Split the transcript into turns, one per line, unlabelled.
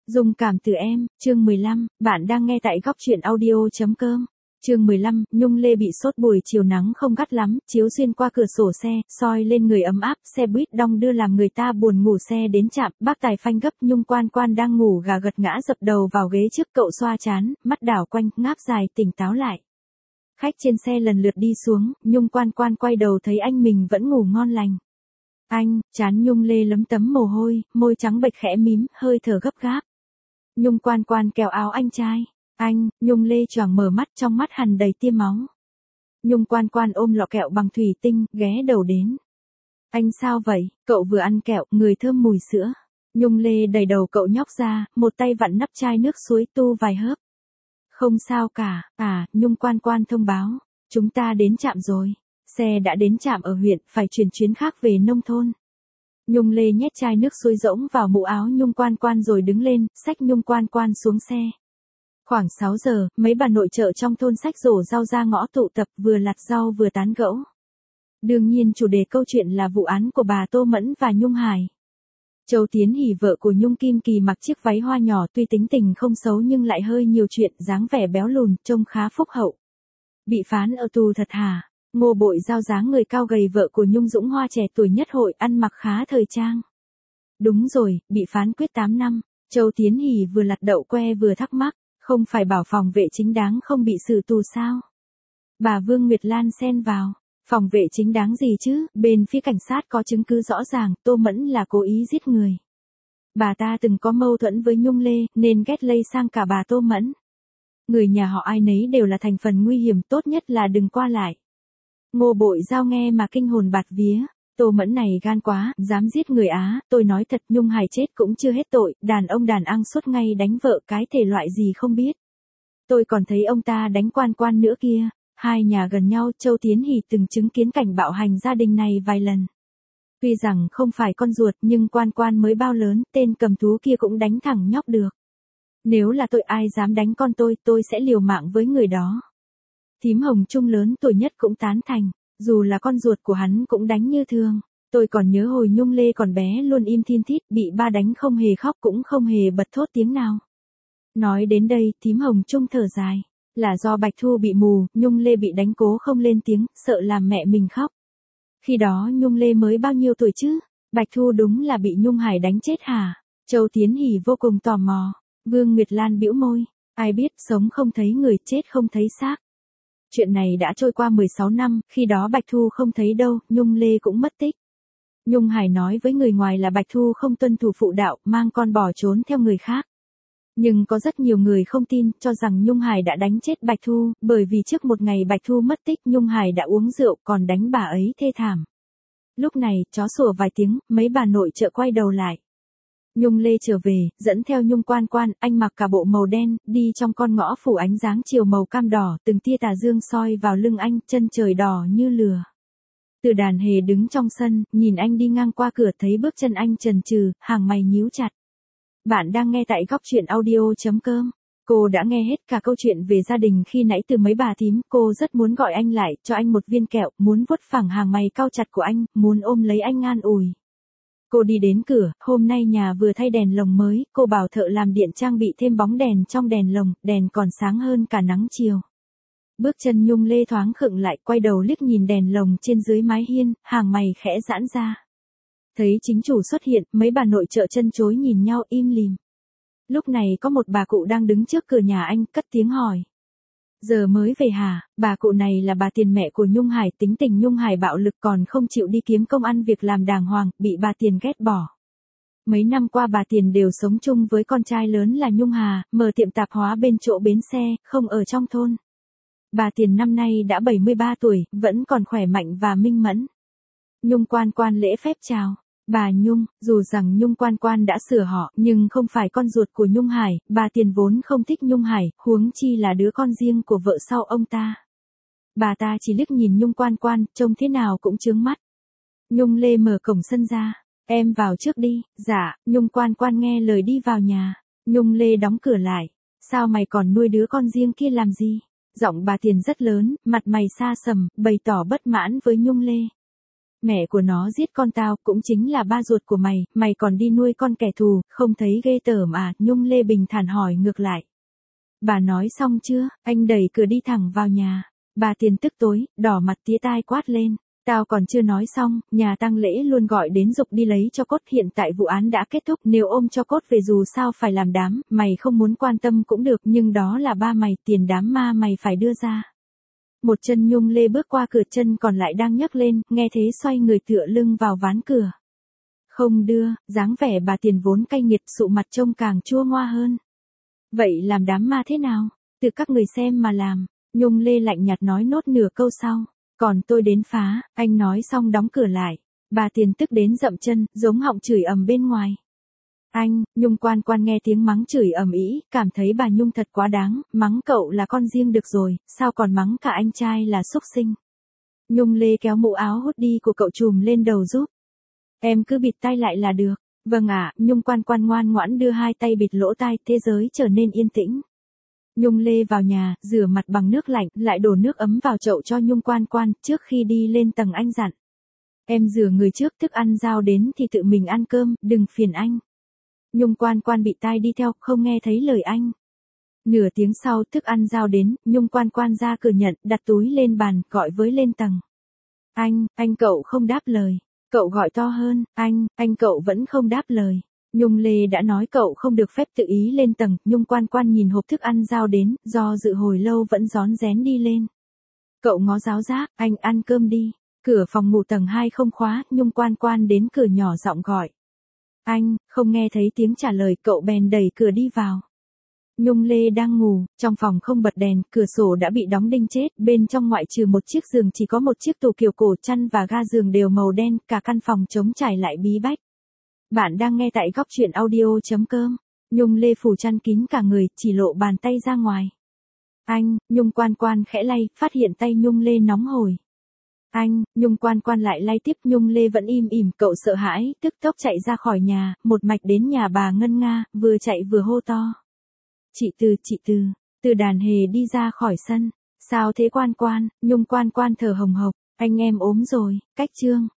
Dung cảm từ em, chương 15, bạn đang nghe tại góc truyện audio.com. Chương 15, Nhung Lê bị sốt buổi chiều nắng không gắt lắm, chiếu xuyên qua cửa sổ xe, soi lên người ấm áp, xe buýt đong đưa làm người ta buồn ngủ. Xe đến trạm, bác tài phanh gấp, Nhung Quan Quan đang ngủ gà gật ngã dập đầu vào ghế trước, cậu xoa trán, mắt đảo quanh, ngáp dài, tỉnh táo lại. Khách trên xe lần lượt đi xuống, Nhung Quan Quan quay đầu thấy anh mình vẫn ngủ ngon lành. Anh, trán Nhung Lê lấm tấm mồ hôi, môi trắng bệch khẽ mím, hơi thở gấp gáp. Nhung Quan Quan kéo áo anh trai. Anh, Nhung Lê choàng mở mắt, trong mắt hằn đầy tia máu. Nhung Quan Quan ôm lọ kẹo bằng thủy tinh, ghé đầu đến. Anh sao vậy, cậu vừa ăn kẹo, người thơm mùi sữa. Nhung Lê đẩy đầu cậu nhóc ra, một tay vặn nắp chai nước suối tu vài hớp. Không sao cả, Nhung Quan Quan thông báo. Chúng ta đến trạm rồi. Xe đã đến trạm ở huyện, phải chuyển chuyến khác về nông thôn. Nhung Lê nhét chai nước suối rỗng vào mũ áo Nhung Quan Quan rồi đứng lên, xách Nhung Quan Quan xuống xe. Khoảng 6 giờ, mấy bà nội trợ trong thôn xách rổ rau ra ngõ tụ tập, vừa lặt rau vừa tán gẫu. Đương nhiên chủ đề câu chuyện là vụ án của bà Tô Mẫn và Nhung Hải. Châu Tiến Hỷ vợ của Nhung Kim Kỳ mặc chiếc váy hoa nhỏ, tuy tính tình không xấu nhưng lại hơi nhiều chuyện, dáng vẻ béo lùn, trông khá phúc hậu. Bị phán ở tù thật hả? Ngô Bội Giao dáng người cao gầy vợ của Nhung Dũng Hoa trẻ tuổi nhất hội, ăn mặc khá thời trang. Đúng rồi, bị phán quyết 8 năm. Châu Tiến Hỷ vừa lặt đậu que vừa thắc mắc, không phải bảo phòng vệ chính đáng không bị xử tù sao? Bà Vương Nguyệt Lan xen vào, phòng vệ chính đáng gì chứ, bên phía cảnh sát có chứng cứ rõ ràng, Tô Mẫn là cố ý giết người. Bà ta từng có mâu thuẫn với Nhung Lê, nên ghét lây sang cả bà Tô Mẫn. Người nhà họ ai nấy đều là thành phần nguy hiểm, tốt nhất là đừng qua lại. Ngô Bội Giao nghe mà kinh hồn bạt vía, Tô Mẫn này gan quá, dám giết người á, tôi nói thật Nhung Hải chết cũng chưa hết tội, đàn ông đàn ăn suốt ngày đánh vợ, cái thể loại gì không biết. Tôi còn thấy ông ta đánh Quan Quan nữa kia, hai nhà gần nhau, Châu Tiến Hỷ từng chứng kiến cảnh bạo hành gia đình này vài lần. Tuy rằng không phải con ruột nhưng Quan Quan mới bao lớn, tên cầm thú kia cũng đánh thẳng nhóc được. Nếu là tôi ai dám đánh con tôi sẽ liều mạng với người đó. Thím Hồng Trung lớn tuổi nhất cũng tán thành, dù là con ruột của hắn cũng đánh như thường. Tôi còn nhớ hồi Nhung Lê còn bé luôn im thin thít, bị ba đánh không hề khóc cũng không hề bật thốt tiếng nào. Nói đến đây, thím Hồng Trung thở dài, là do Bạch Thu bị mù, Nhung Lê bị đánh cố không lên tiếng, sợ làm mẹ mình khóc. Khi đó Nhung Lê mới bao nhiêu tuổi chứ? Bạch Thu đúng là bị Nhung Hải đánh chết hả? Châu Tiến Hỷ vô cùng tò mò. Vương Nguyệt Lan bĩu môi, ai biết, sống không thấy người, chết không thấy xác. Chuyện này đã trôi qua 16 năm, khi đó Bạch Thu không thấy đâu, Nhung Lê cũng mất tích. Nhung Hải nói với người ngoài là Bạch Thu không tuân thủ phụ đạo, mang con bỏ trốn theo người khác. Nhưng có rất nhiều người không tin, cho rằng Nhung Hải đã đánh chết Bạch Thu, bởi vì trước một ngày Bạch Thu mất tích Nhung Hải đã uống rượu còn đánh bà ấy thê thảm. Lúc này, chó sủa vài tiếng, mấy bà nội trợ quay đầu lại. Nhung Lê trở về, dẫn theo Nhung Quan Quan, anh mặc cả bộ màu đen, đi trong con ngõ phủ ánh dáng chiều màu cam đỏ, từng tia tà dương soi vào lưng anh, chân trời đỏ như lửa. Từ Đàn Hề đứng trong sân, nhìn anh đi ngang qua cửa, thấy bước chân anh chần chừ, hàng mày nhíu chặt. Bạn đang nghe tại góc truyện audio.com. Cô đã nghe hết cả câu chuyện về gia đình khi nãy từ mấy bà thím, cô rất muốn gọi anh lại, cho anh một viên kẹo, muốn vuốt phẳng hàng mày cau chặt của anh, muốn ôm lấy anh an ủi. Cô đi đến cửa, hôm nay nhà vừa thay đèn lồng mới, cô bảo thợ làm điện trang bị thêm bóng đèn trong đèn lồng, đèn còn sáng hơn cả nắng chiều. Bước chân Nhung Lê thoáng khựng lại, quay đầu liếc nhìn đèn lồng trên dưới mái hiên, hàng mày khẽ giãn ra. Thấy chính chủ xuất hiện, mấy bà nội trợ chân chối nhìn nhau im lìm. Lúc này có một bà cụ đang đứng trước cửa nhà anh, cất tiếng hỏi. Giờ mới về hả? Bà cụ này là bà Tiền, mẹ của Nhung Hải, tính tình Nhung Hải bạo lực còn không chịu đi kiếm công ăn việc làm đàng hoàng, bị bà Tiền ghét bỏ. Mấy năm qua bà Tiền đều sống chung với con trai lớn là Nhung Hà, mở tiệm tạp hóa bên chỗ bến xe, không ở trong thôn. Bà Tiền năm nay đã 73 tuổi, vẫn còn khỏe mạnh và minh mẫn. Nhung Quan Quan lễ phép chào. Bà Nhung, dù rằng Nhung Quan Quan đã sửa họ, nhưng không phải con ruột của Nhung Hải, bà Tiền vốn không thích Nhung Hải, huống chi là đứa con riêng của vợ sau ông ta. Bà ta chỉ liếc nhìn Nhung Quan Quan, trông thế nào cũng chướng mắt. Nhung Lê mở cổng sân ra, em vào trước đi. Dạ, Nhung Quan Quan nghe lời đi vào nhà. Nhung Lê đóng cửa lại, sao mày còn nuôi đứa con riêng kia làm gì? Giọng bà Tiền rất lớn, mặt mày xa sầm, bày tỏ bất mãn với Nhung Lê. Mẹ của nó giết con tao, cũng chính là ba ruột của mày, mày còn đi nuôi con kẻ thù, không thấy ghê tởm à, Nhung Lê bình thản hỏi ngược lại. Bà nói xong chưa, anh đẩy cửa đi thẳng vào nhà. Bà Tiền tức tối, đỏ mặt tía tai quát lên. Tao còn chưa nói xong, nhà tang lễ luôn gọi đến giục đi lấy cho cốt, hiện tại vụ án đã kết thúc, nếu ôm cho cốt về dù sao phải làm đám, mày không muốn quan tâm cũng được, nhưng đó là ba mày, tiền đám ma mày phải đưa ra. Một chân Nhung Lê bước qua cửa, chân còn lại đang nhấc lên, nghe thế xoay người tựa lưng vào ván cửa. Không đưa, dáng vẻ bà Tiền vốn cay nghiệt, sụ mặt trông càng chua ngoa hơn. Vậy làm đám ma thế nào? Từ các người xem mà làm. Nhung Lê lạnh nhạt nói nốt nửa câu sau. Còn tôi đến phá, anh nói xong đóng cửa lại. Bà Tiền tức đến dậm chân, giống họng chửi ầm bên ngoài. Anh, Nhung Quan Quan nghe tiếng mắng chửi ầm ĩ, cảm thấy bà Nhung thật quá đáng, mắng cậu là con riêng được rồi, sao còn mắng cả anh trai là xúc sinh. Nhung Lê kéo mũ áo hoodie của cậu trùm lên đầu giúp. Em cứ bịt tai lại là được. Vâng ạ, Nhung Quan Quan ngoan ngoãn đưa hai tay bịt lỗ tai, thế giới trở nên yên tĩnh. Nhung Lê vào nhà, rửa mặt bằng nước lạnh, lại đổ nước ấm vào chậu cho Nhung Quan Quan, trước khi đi lên tầng anh dặn. Em rửa người trước, thức ăn giao đến thì tự mình ăn cơm, đừng phiền anh. Nhung Quan Quan bị tai đi theo, không nghe thấy lời anh. Nửa tiếng sau, thức ăn giao đến, Nhung Quan Quan ra cửa nhận, đặt túi lên bàn, gọi với lên tầng. Anh cậu không đáp lời. Cậu gọi to hơn, anh cậu vẫn không đáp lời. Nhung Lê đã nói cậu không được phép tự ý lên tầng, Nhung Quan Quan nhìn hộp thức ăn giao đến, do dự hồi lâu vẫn rón rén đi lên. Cậu ngó giáo giác, anh ăn cơm đi. Cửa phòng ngủ tầng 2 không khóa, Nhung Quan Quan đến cửa nhỏ giọng gọi. Anh, không nghe thấy tiếng trả lời, cậu bèn đẩy cửa đi vào. Nhung Lê đang ngủ, trong phòng không bật đèn, cửa sổ đã bị đóng đinh chết, bên trong ngoại trừ một chiếc giường chỉ có một chiếc tủ kiểu cổ, chăn và ga giường đều màu đen, cả căn phòng trống trải lại bí bách. Bạn đang nghe tại góc truyện audio.com. Nhung Lê phủ chăn kín cả người, chỉ lộ bàn tay ra ngoài. Nhung Quan Quan khẽ lay, phát hiện tay Nhung Lê nóng hổi. Nhung Quan Quan lại lay tiếp, Nhung Lê vẫn im ỉm, cậu sợ hãi, tức tốc chạy ra khỏi nhà, một mạch đến nhà bà Ngân Nga, vừa chạy vừa hô to. Chị Từ đàn hề đi ra khỏi sân. Sao thế Quan Quan? Nhung Quan Quan thở hồng hộc, anh em ốm rồi, cách chương.